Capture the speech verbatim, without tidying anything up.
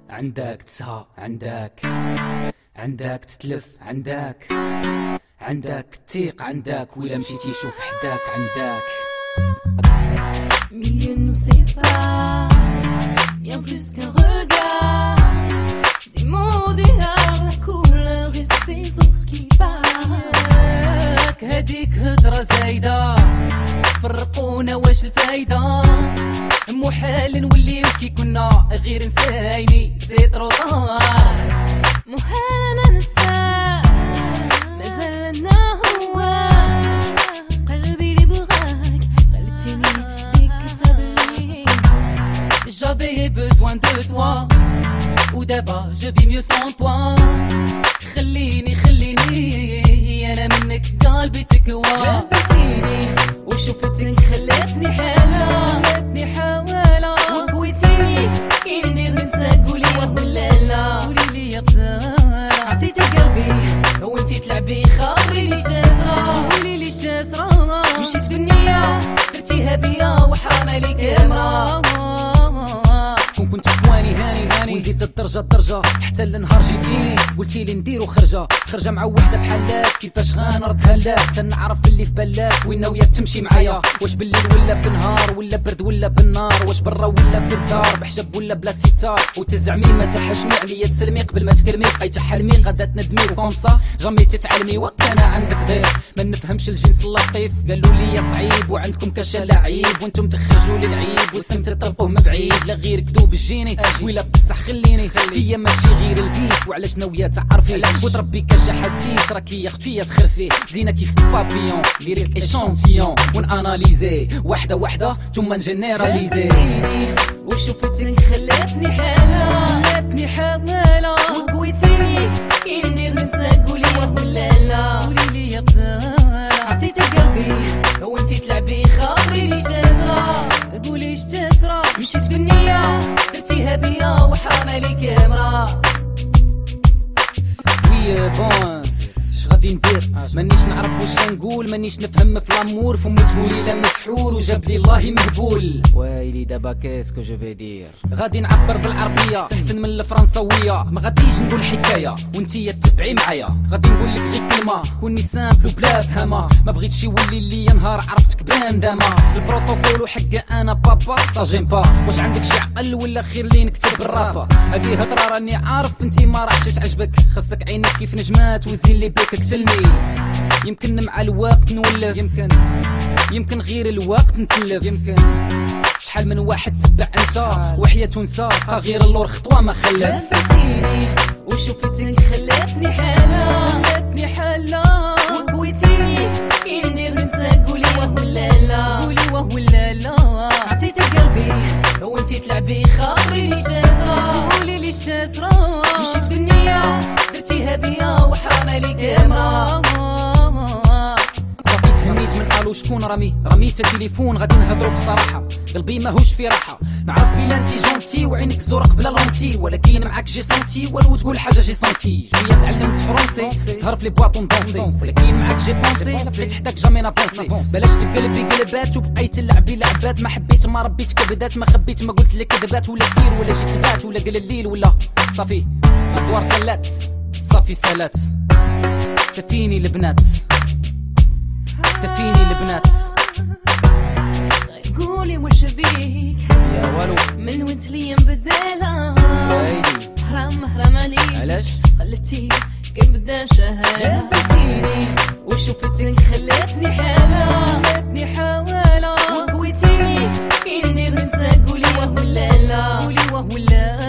عندك تسهى، عندك عندك تتلف، عندك عندك تيق، عندك ولا مشيتي شوف حداك عندك. Milieu nous sépare, bien plus qu'un regard. Des mots dehors, la couleur et ces autres qui parlent. هديك هضرة زايدة فرقونا واش الفايدة، محال نوليو كي كنا غير نسايني سي تروطار. محال انا ننسى مازال انا هو قلبي اللي بغاك خليتيني بيك تبلي. J'avais besoin de toi ou d'abord je vis mieux sans toi. خليني خليني انا منك قلبي تكوى. حبيتيني وشوفتك خلتني حالة خلتني حالة وكويتيني كيني ننسى قولي ولا لا. قولي لي يا غزالة عطيتي قلبي وانتي تلعبي خاطري ليش تسرى. قولي ليش تسرى مشيت بالنية درتيها بيا وحرام عليك امرأة. كون كنت خواني هاني هاني ونزيد الدرجة الدرجة حتى لنهار جيتيني قلتي لي نديرو خرجة خرجة مع وحدة بحالاك كيفاش غنردها لك تنعرف اللي في بالك وين ناوية تمشي معايا. واش بالليل ولا بالنهار ولا برد ولا بالنار، واش برا ولا في الدار بحجاب ولا بلا ستار. وتزعمي ما تحشمي عليا تسلمي قبل ما تكلمي بقيت تحلمي غدا تندمي وكونصا جامي تتعلمي. وكان عندك ضيف ما نفهمش الجنس اللطيف قالوا لي صعيب وعندكم كاش لعيب وانتم تخرجوا لي العيب واسم تطلقوه من بعيد. لا غير كذوب جيني ولا بصح خليني هي ماشي غير البيس. وعلاش ناوية تعرفي وتربي كاش حسيس راكي يا اختي تخرفي زينة كيف بابيون ديريك ايشانتيون وناناليزي واحدة واحدة ثم نجنراليزي. وشوفتك خلتني حالة خلتني حالة وكويتيني كيني ننسى قولي ولا لا. قولي لي يا غزالة عطيتي قلبي وانتي تلعبي خاطري ليش تسرى. قولي ليش تسرى مشيت بالنية درتيها بيا وحرام عليك امرأة. وي بون غادي ندير مانيش نعرف واش نقول مانيش نفهم في لامور فمي تقولي لا مسحور وجاب لي الله مهبول. ويلي دابا كيسكو جو في دير. غادي نعبر بالعربيه احسن من الفرنساويه ما غاديش نقول حكايه وانتي تتبعي معايا. غادي نقول لك غير كلمه كوني سامبل وبلا فهمه ما بغيتش يولي لي نهار عرفتك باندامه. البروتوكول وحق انا بابا سا جيم با. واش عندك شي عقل ولا خير لي نكتب بالرابا. هذه هضره راني عارف انتي ما راحش تعجبك خاصك عينيك كيف نجمات وزين لي بيك قتلني. يمكن مع الوقت نولف يمكن يمكن غير الوقت نتلف يمكن شحال من واحد تبع انسى وحياة نسى غير اللور خطوة ما خلف. لفتيني وشوفتك خلتني حالة خلتني حالة وكويتيني كيني ننسى قولي ولا لا. قولي ولا لا عطيتي قلبي وانتي تلعبي خاطري ليش تسرى. قولي ليش تسرى مشيت بالنية درتيها بيا وحرام عليك امرأة. صافي تهنيت من الو شكون رامي رميت التليفون غادي نهضروا بصراحة قلبي ماهوش في راحة. نعرف بلا انتي جونتي وعينك زرق بلا لونتي ولكن معاك جي سونتي ولو تقول حاجة جي سونتي. شوية تعلمت فرونسي سهر في لي بواطون دونسي ولكن معاك جي بونسي بغيت حداك جامي نافونسي. بلاش تقلبي قلبات وبقيت تلعبي لعبات ما حبيت ما ربيت كبدات ما خبيت ما قلت لك كذبات ولا سير ولا جيت بات ولا قل الليل ولا صافي الصوار سلات صافي سالات. سفيني البنات سفيني البنات قولي واش بيك يا والو من وانت لي مبدالة. ويلي حرام حرام عليك علاش خلتي كبدا شهالة. لبتيني وشوفتك خلتني حالة خلتني حالة وكويتيني كيني ننسى قولي ولا لا. قولي ولا